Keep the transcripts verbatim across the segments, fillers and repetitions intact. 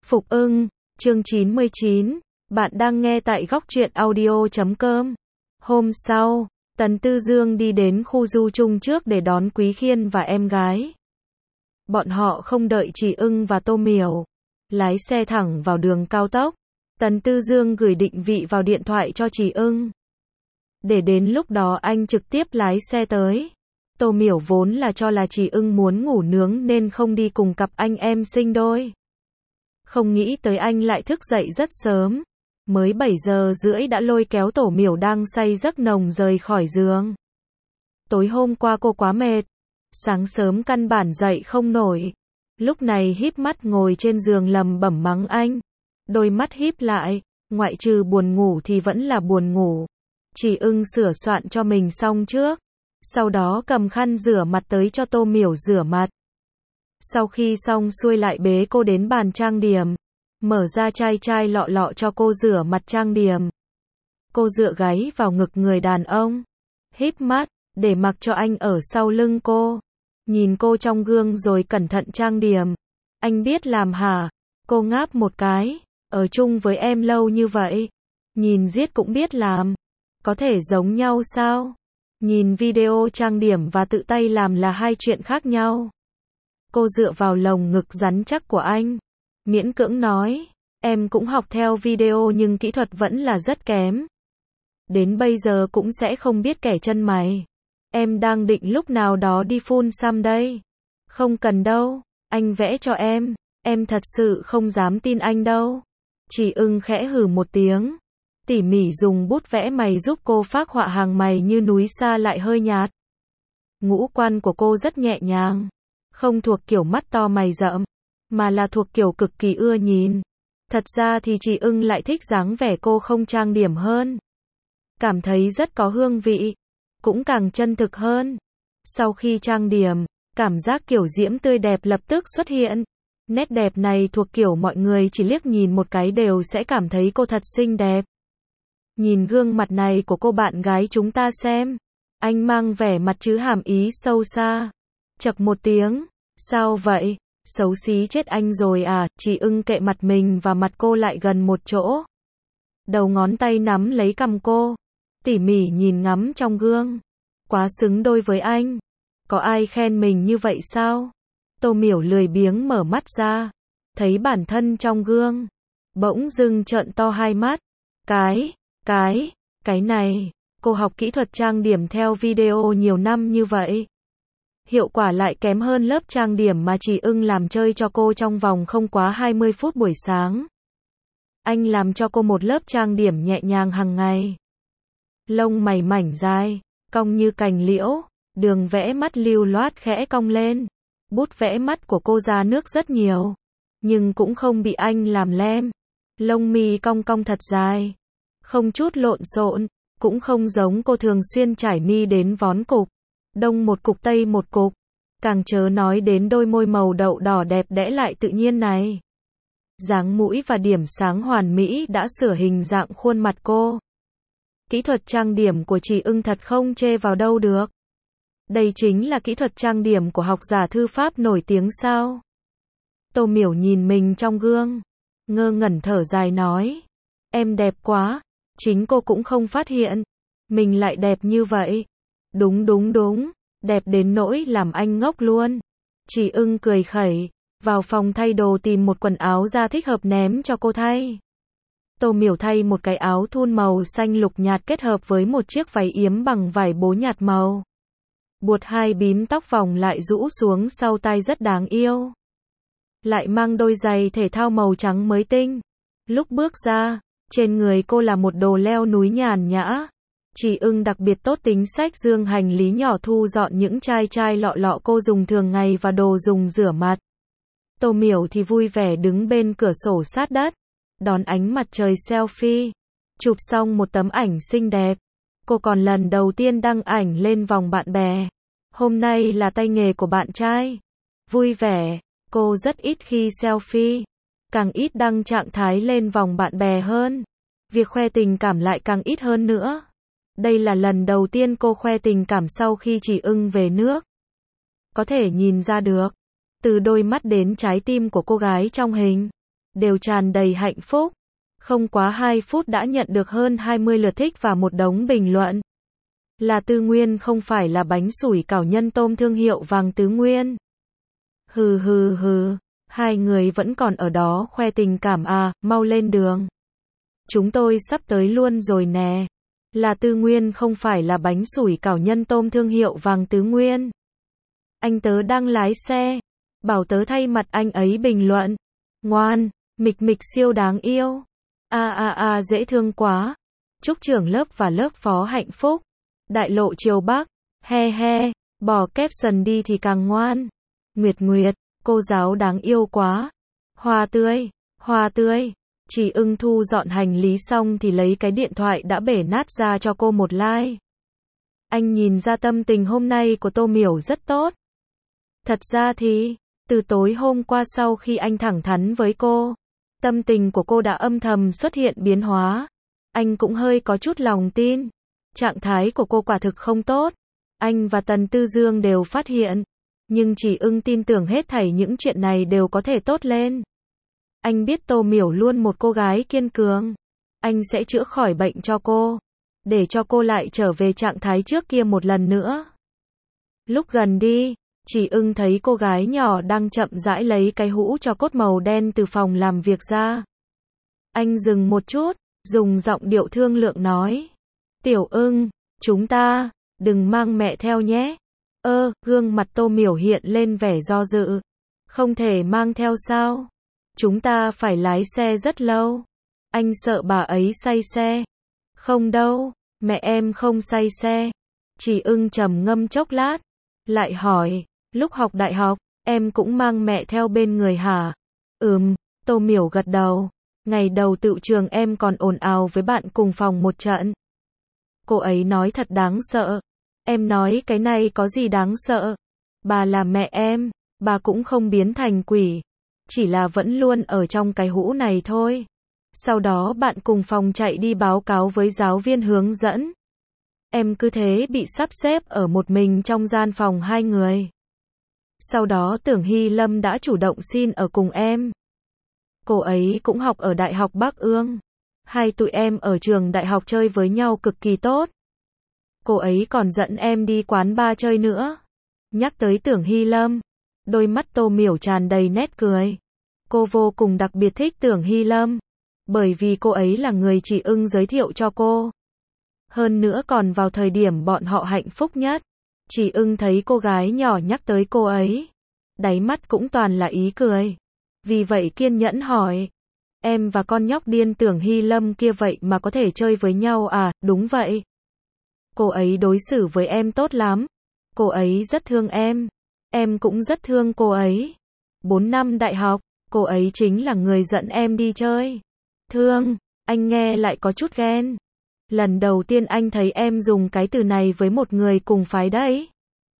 Phục ưng, chương chín mươi chín, bạn đang nghe tại góc truyện audio chấm com. Hôm sau, Tần Tư Dương đi đến khu du chung trước để đón Quý Khiên và em gái. Bọn họ không đợi Chỉ Ưng và Tô Miểu, lái xe thẳng vào đường cao tốc. Tần Tư Dương gửi định vị vào điện thoại cho Chỉ Ưng, để đến lúc đó anh trực tiếp lái xe tới. Tô Miểu vốn là cho là Chỉ Ưng muốn ngủ nướng nên không đi cùng cặp anh em sinh đôi. Không nghĩ tới anh lại thức dậy rất sớm, mới bảy giờ rưỡi đã lôi kéo Tổ Miểu đang say giấc nồng rời khỏi giường. Tối hôm qua cô quá mệt, sáng sớm căn bản dậy không nổi. Lúc này híp mắt ngồi trên giường lầm bẩm mắng anh. Đôi mắt híp lại, ngoại trừ buồn ngủ thì vẫn là buồn ngủ. Chỉ Ưng sửa soạn cho mình xong trước, sau đó cầm khăn rửa mặt tới cho Tô Miểu rửa mặt. Sau khi xong xuôi lại bế cô đến bàn trang điểm, mở ra chai chai lọ lọ cho cô rửa mặt trang điểm. Cô dựa gáy vào ngực người đàn ông, híp mắt, để mặc cho anh ở sau lưng cô. Nhìn cô trong gương rồi cẩn thận trang điểm. Anh biết làm hả? Cô ngáp một cái, ở chung với em lâu như vậy, nhìn giết cũng biết làm. Có thể giống nhau sao? Nhìn video trang điểm và tự tay làm là hai chuyện khác nhau. Cô dựa vào lồng ngực rắn chắc của anh, miễn cưỡng nói, em cũng học theo video nhưng kỹ thuật vẫn là rất kém. Đến bây giờ cũng sẽ không biết kẻ chân mày. Em đang định lúc nào đó đi phun xăm đây. Không cần đâu, anh vẽ cho em, em thật sự không dám tin anh đâu. Chỉ Ưng khẽ hừ một tiếng, tỉ mỉ dùng bút vẽ mày giúp cô phác họa hàng mày như núi xa lại hơi nhạt. Ngũ quan của cô rất nhẹ nhàng, không thuộc kiểu mắt to mày rậm, mà là thuộc kiểu cực kỳ ưa nhìn. Thật ra thì Chỉ Ưng lại thích dáng vẻ cô không trang điểm hơn. Cảm thấy rất có hương vị, cũng càng chân thực hơn. Sau khi trang điểm, cảm giác kiểu diễm tươi đẹp lập tức xuất hiện. Nét đẹp này thuộc kiểu mọi người chỉ liếc nhìn một cái đều sẽ cảm thấy cô thật xinh đẹp. Nhìn gương mặt này của cô bạn gái chúng ta xem. Anh mang vẻ mặt chứa hàm ý sâu xa. Chậc một tiếng, sao vậy? Xấu xí chết anh rồi à? Chỉ Ưng kệ mặt mình và mặt cô lại gần một chỗ. Đầu ngón tay nắm lấy cằm cô, tỉ mỉ nhìn ngắm trong gương. Quá xứng đôi với anh. Có ai khen mình như vậy sao? Tô Miểu lười biếng mở mắt ra, thấy bản thân trong gương, bỗng dưng trợn to hai mắt. Cái, cái, cái này, cô học kỹ thuật trang điểm theo video nhiều năm như vậy. Hiệu quả lại kém hơn lớp trang điểm mà Chỉ Ưng làm chơi cho cô trong vòng không quá hai mươi phút buổi sáng. Anh làm cho cô một lớp trang điểm nhẹ nhàng hàng ngày. Lông mày mảnh dài, cong như cành liễu, đường vẽ mắt lưu loát khẽ cong lên. Bút vẽ mắt của cô ra nước rất nhiều, nhưng cũng không bị anh làm lem. Lông mi cong cong thật dài, không chút lộn xộn, cũng không giống cô thường xuyên trải mi đến vón cục. Đông một cục tây một cục, càng chớ nói đến đôi môi màu đậu đỏ đẹp đẽ lại tự nhiên này. Dáng mũi và điểm sáng hoàn mỹ đã sửa hình dạng khuôn mặt cô. Kỹ thuật trang điểm của Chỉ Ưng thật không chê vào đâu được. Đây chính là kỹ thuật trang điểm của học giả thư pháp nổi tiếng sao? Tô Miểu nhìn mình trong gương, ngơ ngẩn thở dài nói, em đẹp quá. Chính cô cũng không phát hiện mình lại đẹp như vậy. Đúng đúng đúng, đẹp đến nỗi làm anh ngốc luôn. Chỉ Ưng cười khẩy, vào phòng thay đồ tìm một quần áo da thích hợp ném cho cô thay. Tô Miểu thay một cái áo thun màu xanh lục nhạt kết hợp với một chiếc váy yếm bằng vải bố nhạt màu. Buộc hai bím tóc vòng lại rũ xuống sau tai rất đáng yêu. Lại mang đôi giày thể thao màu trắng mới tinh. Lúc bước ra, trên người cô là một đồ leo núi nhàn nhã. Chỉ Ưng đặc biệt tốt tính xách dương hành lý nhỏ thu dọn những chai chai lọ lọ cô dùng thường ngày và đồ dùng rửa mặt. Tô Miểu thì vui vẻ đứng bên cửa sổ sát đất, đón ánh mặt trời selfie. Chụp xong một tấm ảnh xinh đẹp, cô còn lần đầu tiên đăng ảnh lên vòng bạn bè. Hôm nay là tay nghề của bạn trai. Vui vẻ, cô rất ít khi selfie, càng ít đăng trạng thái lên vòng bạn bè hơn. Việc khoe tình cảm lại càng ít hơn nữa. Đây là lần đầu tiên cô khoe tình cảm sau khi Chỉ Ưng về nước. Có thể nhìn ra được, từ đôi mắt đến trái tim của cô gái trong hình, đều tràn đầy hạnh phúc. Không quá hai phút đã nhận được hơn hai mươi lượt thích và một đống bình luận. Là Tư Nguyên không phải là bánh sủi cảo nhân tôm thương hiệu vàng Tứ Nguyên. Hừ hừ hừ, hai người vẫn còn ở đó khoe tình cảm à, mau lên đường. Chúng tôi sắp tới luôn rồi nè. Là Tư Nguyên không phải là bánh sủi cảo nhân tôm thương hiệu vàng Tứ Nguyên. Anh tớ đang lái xe. Bảo tớ thay mặt anh ấy bình luận. Ngoan, mịch mịch siêu đáng yêu. A a a dễ thương quá. Chúc trưởng lớp và lớp phó hạnh phúc. Đại lộ chiều Bắc. He he, bỏ caption đi thì càng ngoan. Nguyệt Nguyệt, cô giáo đáng yêu quá. Hoa tươi, hoa tươi. Chỉ ưng thu dọn hành lý xong thì lấy cái điện thoại đã bể nát ra cho cô một like. Anh nhìn ra tâm tình hôm nay của Tô Miểu rất tốt. Thật ra thì, từ tối hôm qua sau khi anh thẳng thắn với cô, tâm tình của cô đã âm thầm xuất hiện biến hóa. Anh cũng hơi có chút lòng tin. Trạng thái của cô quả thực không tốt. Anh và Tần Tư Dương đều phát hiện. Nhưng chỉ ưng tin tưởng hết thảy những chuyện này đều có thể tốt lên. Anh biết Tô Miểu luôn một cô gái kiên cường. Anh sẽ chữa khỏi bệnh cho cô. Để cho cô lại trở về trạng thái trước kia một lần nữa. Lúc gần đi, chỉ ưng thấy cô gái nhỏ đang chậm rãi lấy cái hũ cho cốt màu đen từ phòng làm việc ra. Anh dừng một chút, dùng giọng điệu thương lượng nói. Tiểu ưng, chúng ta, đừng mang mẹ theo nhé. Ơ, gương mặt Tô Miểu hiện lên vẻ do dự. Không thể mang theo sao? Chúng ta phải lái xe rất lâu. Anh sợ bà ấy say xe. Không đâu, mẹ em không say xe. Chỉ ưng trầm ngâm chốc lát. Lại hỏi, lúc học đại học, em cũng mang mẹ theo bên người hả? Ừm, Tô Miểu gật đầu. Ngày đầu tựu trường em còn ồn ào với bạn cùng phòng một trận. Cô ấy nói thật đáng sợ. Em nói cái này có gì đáng sợ? Bà là mẹ em, bà cũng không biến thành quỷ. Chỉ là vẫn luôn ở trong cái hũ này thôi. Sau đó bạn cùng phòng chạy đi báo cáo với giáo viên hướng dẫn. Em cứ thế bị sắp xếp ở một mình trong gian phòng hai người. Sau đó Tưởng Hy Lâm đã chủ động xin ở cùng em. Cô ấy cũng học ở Đại học Bắc Ương. Hai tụi em ở trường đại học chơi với nhau cực kỳ tốt. Cô ấy còn dẫn em đi quán bar chơi nữa. Nhắc tới Tưởng Hy Lâm, đôi mắt Tô Miểu tràn đầy nét cười. Cô vô cùng đặc biệt thích Tưởng Hy Lâm, bởi vì cô ấy là người chỉ ưng giới thiệu cho cô. Hơn nữa còn vào thời điểm bọn họ hạnh phúc nhất. Chỉ ưng thấy cô gái nhỏ nhắc tới cô ấy, đáy mắt cũng toàn là ý cười. Vì vậy kiên nhẫn hỏi, em và con nhóc điên Tưởng Hy Lâm kia vậy mà có thể chơi với nhau à? Đúng vậy. Cô ấy đối xử với em tốt lắm. Cô ấy rất thương em. Em cũng rất thương cô ấy. Bốn năm đại học, cô ấy chính là người dẫn em đi chơi. Thương, anh nghe lại có chút ghen. Lần đầu tiên anh thấy em dùng cái từ này với một người cùng phái đấy.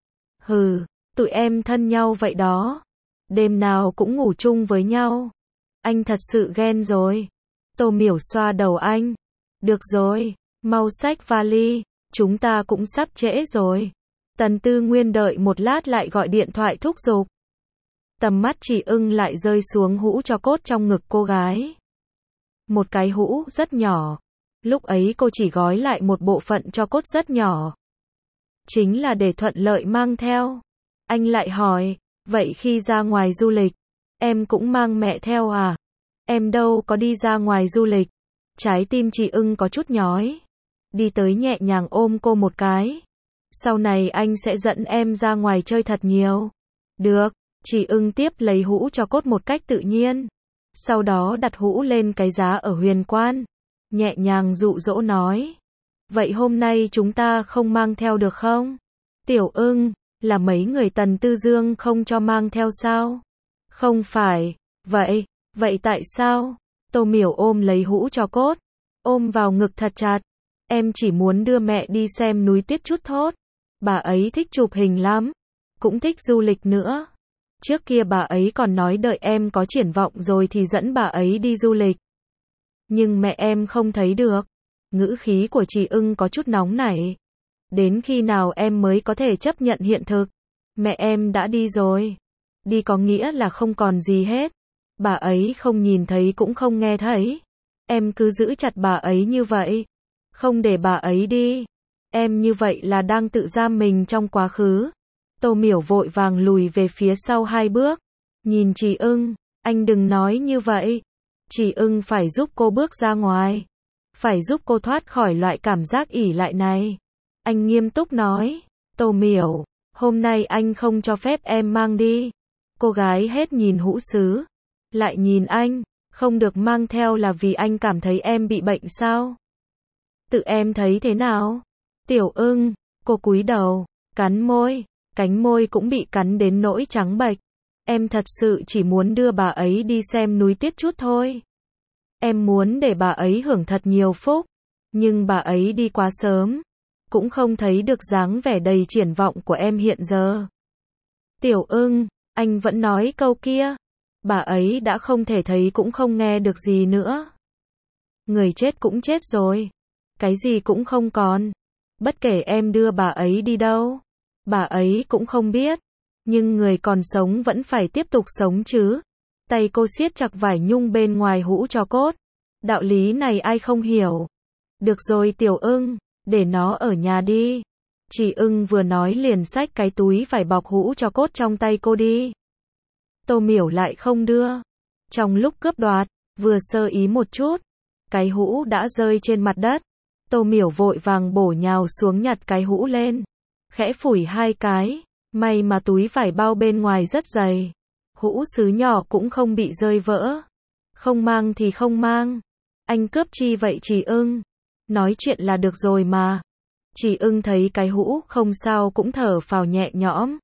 Hừ, tụi em thân nhau vậy đó. Đêm nào cũng ngủ chung với nhau. Anh thật sự ghen rồi. Tô Miểu xoa đầu anh. Được rồi, mau xách vali. Chúng ta cũng sắp trễ rồi. Tần Tư Nguyên đợi một lát lại gọi điện thoại thúc giục. Tầm mắt Chỉ ưng lại rơi xuống hũ cho cốt trong ngực cô gái. Một cái hũ rất nhỏ. Lúc ấy cô chỉ gói lại một bộ phận cho cốt rất nhỏ. Chính là để thuận lợi mang theo. Anh lại hỏi, vậy khi ra ngoài du lịch, em cũng mang mẹ theo à? Em đâu có đi ra ngoài du lịch. Trái tim Chỉ ưng có chút nhói. Đi tới nhẹ nhàng ôm cô một cái. Sau này anh sẽ dẫn em ra ngoài chơi thật nhiều. Được, Chỉ ưng tiếp lấy hũ cho cốt một cách tự nhiên. Sau đó đặt hũ lên cái giá ở huyền quan. Nhẹ nhàng dụ dỗ nói. Vậy hôm nay chúng ta không mang theo được không? Tiểu ưng, là mấy người Tần Tư Dương không cho mang theo sao? Không phải, vậy, vậy tại sao? Tô Miểu ôm lấy hũ cho cốt. Ôm vào ngực thật chặt. Em chỉ muốn đưa mẹ đi xem núi tuyết chút thôi. Bà ấy thích chụp hình lắm. Cũng thích du lịch nữa. Trước kia bà ấy còn nói đợi em có triển vọng rồi thì dẫn bà ấy đi du lịch. Nhưng mẹ em không thấy được. Ngữ khí của Chỉ ưng có chút nóng nảy. Đến khi nào em mới có thể chấp nhận hiện thực? Mẹ em đã đi rồi. Đi có nghĩa là không còn gì hết. Bà ấy không nhìn thấy cũng không nghe thấy. Em cứ giữ chặt bà ấy như vậy. Không để bà ấy đi. Em như vậy là đang tự giam mình trong quá khứ. Tô Miểu vội vàng lùi về phía sau hai bước. Nhìn Trì Ưng, anh đừng nói như vậy. Trì Ưng phải giúp cô bước ra ngoài. Phải giúp cô thoát khỏi loại cảm giác ỷ lại này. Anh nghiêm túc nói. Tô Miểu, hôm nay anh không cho phép em mang đi. Cô gái hết nhìn hũ sứ. Lại nhìn anh. Không được mang theo là vì anh cảm thấy em bị bệnh sao? Tự em thấy thế nào? Tiểu Ưng, cô cúi đầu, cắn môi. Cánh môi cũng bị cắn đến nỗi trắng bệch. Em thật sự chỉ muốn đưa bà ấy đi xem núi Tiết chút thôi. Em muốn để bà ấy hưởng thật nhiều phúc. Nhưng bà ấy đi quá sớm. Cũng không thấy được dáng vẻ đầy triển vọng của em hiện giờ. Tiểu Ưng, anh vẫn nói câu kia. Bà ấy đã không thể thấy cũng không nghe được gì nữa. Người chết cũng chết rồi. Cái gì cũng không còn. Bất kể em đưa bà ấy đi đâu, bà ấy cũng không biết. Nhưng người còn sống vẫn phải tiếp tục sống chứ. Tay cô siết chặt vải nhung bên ngoài hũ tro cốt. Đạo lý này ai không hiểu. Được rồi Tiểu Ưng, để nó ở nhà đi. Trì Ưng vừa nói liền xách cái túi vải bọc hũ tro cốt trong tay cô đi. Tô Miểu lại không đưa. Trong lúc cướp đoạt, vừa sơ ý một chút, cái hũ đã rơi trên mặt đất. Tô Miểu vội vàng bổ nhào xuống nhặt cái hũ lên. Khẽ phủi hai cái. May mà túi vải bao bên ngoài rất dày. Hũ sứ nhỏ cũng không bị rơi vỡ. Không mang thì không mang. Anh cướp chi vậy Trì Ưng? Nói chuyện là được rồi mà. Trì Ưng thấy cái hũ không sao cũng thở phào nhẹ nhõm.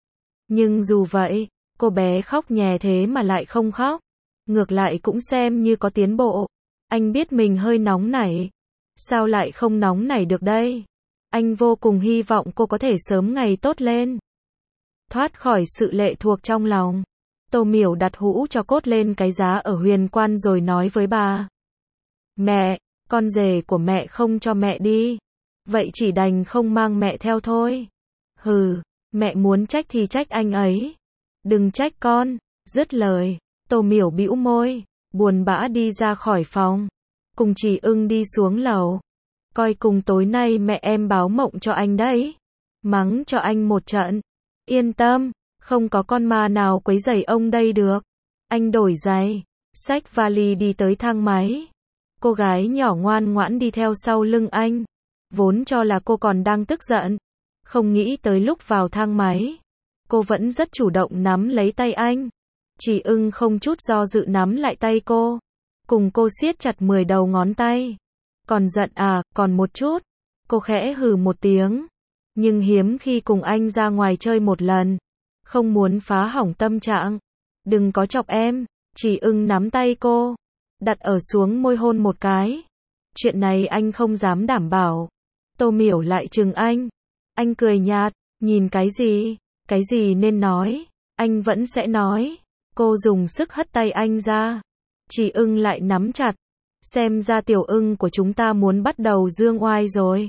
Nhưng dù vậy, cô bé khóc nhè thế mà lại không khóc. Ngược lại cũng xem như có tiến bộ. Anh biết mình hơi nóng nảy. Sao lại không nóng nảy được đây? Anh vô cùng hy vọng cô có thể sớm ngày tốt lên. Thoát khỏi sự lệ thuộc trong lòng. Tô Miểu đặt hũ tro cốt lên cái giá ở huyền quan rồi nói với bà. Mẹ, con rể của mẹ không cho mẹ đi. Vậy chỉ đành không mang mẹ theo thôi. Hừ, mẹ muốn trách thì trách anh ấy. Đừng trách con. Dứt lời, Tô Miểu bĩu môi, buồn bã đi ra khỏi phòng. Cùng Trì Ưng đi xuống lầu. Coi cùng tối nay mẹ em báo mộng cho anh đấy. Mắng cho anh một trận. Yên tâm, không có con ma nào quấy rầy ông đây được. Anh đổi giày, xách vali đi tới thang máy. Cô gái nhỏ ngoan ngoãn đi theo sau lưng anh. Vốn cho là cô còn đang tức giận. Không nghĩ tới lúc vào thang máy. Cô vẫn rất chủ động nắm lấy tay anh. Trì Ưng không chút do dự nắm lại tay cô. Cùng cô siết chặt mười đầu ngón tay. Còn giận à, còn một chút. Cô khẽ hừ một tiếng. Nhưng hiếm khi cùng anh ra ngoài chơi một lần. Không muốn phá hỏng tâm trạng. Đừng có chọc em. Trì Ưng nắm tay cô. Đặt ở xuống môi hôn một cái. Chuyện này anh không dám đảm bảo. Tô Miểu lại trừng anh. Anh cười nhạt. Nhìn cái gì? Cái gì nên nói? Anh vẫn sẽ nói. Cô dùng sức hất tay anh ra. Trì Ưng lại nắm chặt. Xem ra Tiểu Ưng của chúng ta muốn bắt đầu dương oai rồi.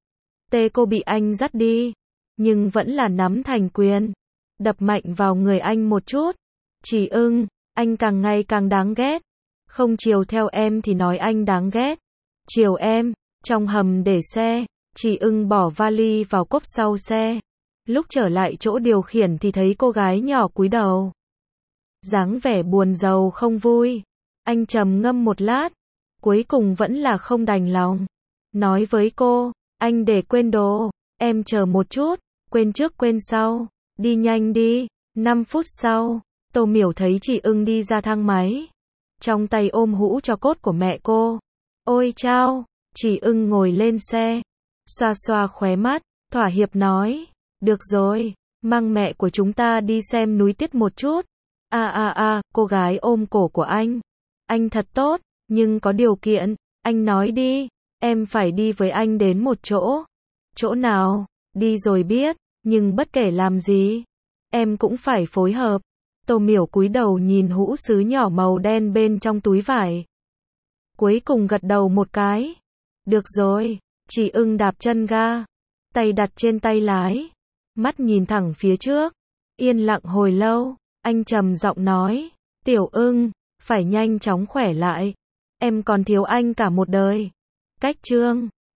Tê cô bị anh dắt đi. Nhưng vẫn là nắm thành quyền. Đập mạnh vào người anh một chút. Trì Ưng, anh càng ngày càng đáng ghét. Không chiều theo em thì nói anh đáng ghét. Chiều em. Trong hầm để xe, Trì Ưng bỏ vali vào cốp sau xe. Lúc trở lại chỗ điều khiển thì thấy cô gái nhỏ cúi đầu. Dáng vẻ buồn rầu không vui. Anh trầm ngâm một lát. Cuối cùng vẫn là không đành lòng. Nói với cô, anh để quên đồ. Em chờ một chút. Quên trước quên sau. Đi nhanh đi. năm phút sau, Tô Miểu thấy Trì Ưng đi ra thang máy. Trong tay ôm hũ tro cốt của mẹ cô. Ôi chao. Trì Ưng ngồi lên xe. Xoa xoa khóe mắt. Thỏa hiệp nói. Được rồi. Mang mẹ của chúng ta đi xem núi Tiết một chút. À à à, cô gái ôm cổ của anh. Anh thật tốt, nhưng có điều kiện. Anh nói đi. Em phải đi với anh đến một chỗ. Chỗ nào? Đi rồi biết. Nhưng bất kể làm gì, em cũng phải phối hợp. Tô Miểu cúi đầu nhìn hũ sứ nhỏ màu đen bên trong túi vải. Cuối cùng gật đầu một cái. Được rồi. Trì Ưng đạp chân ga. Tay đặt trên tay lái. Mắt nhìn thẳng phía trước. Yên lặng hồi lâu. Anh trầm giọng nói. Tiểu ưng, phải nhanh chóng khỏe lại. Em còn thiếu anh cả một đời. Cách chương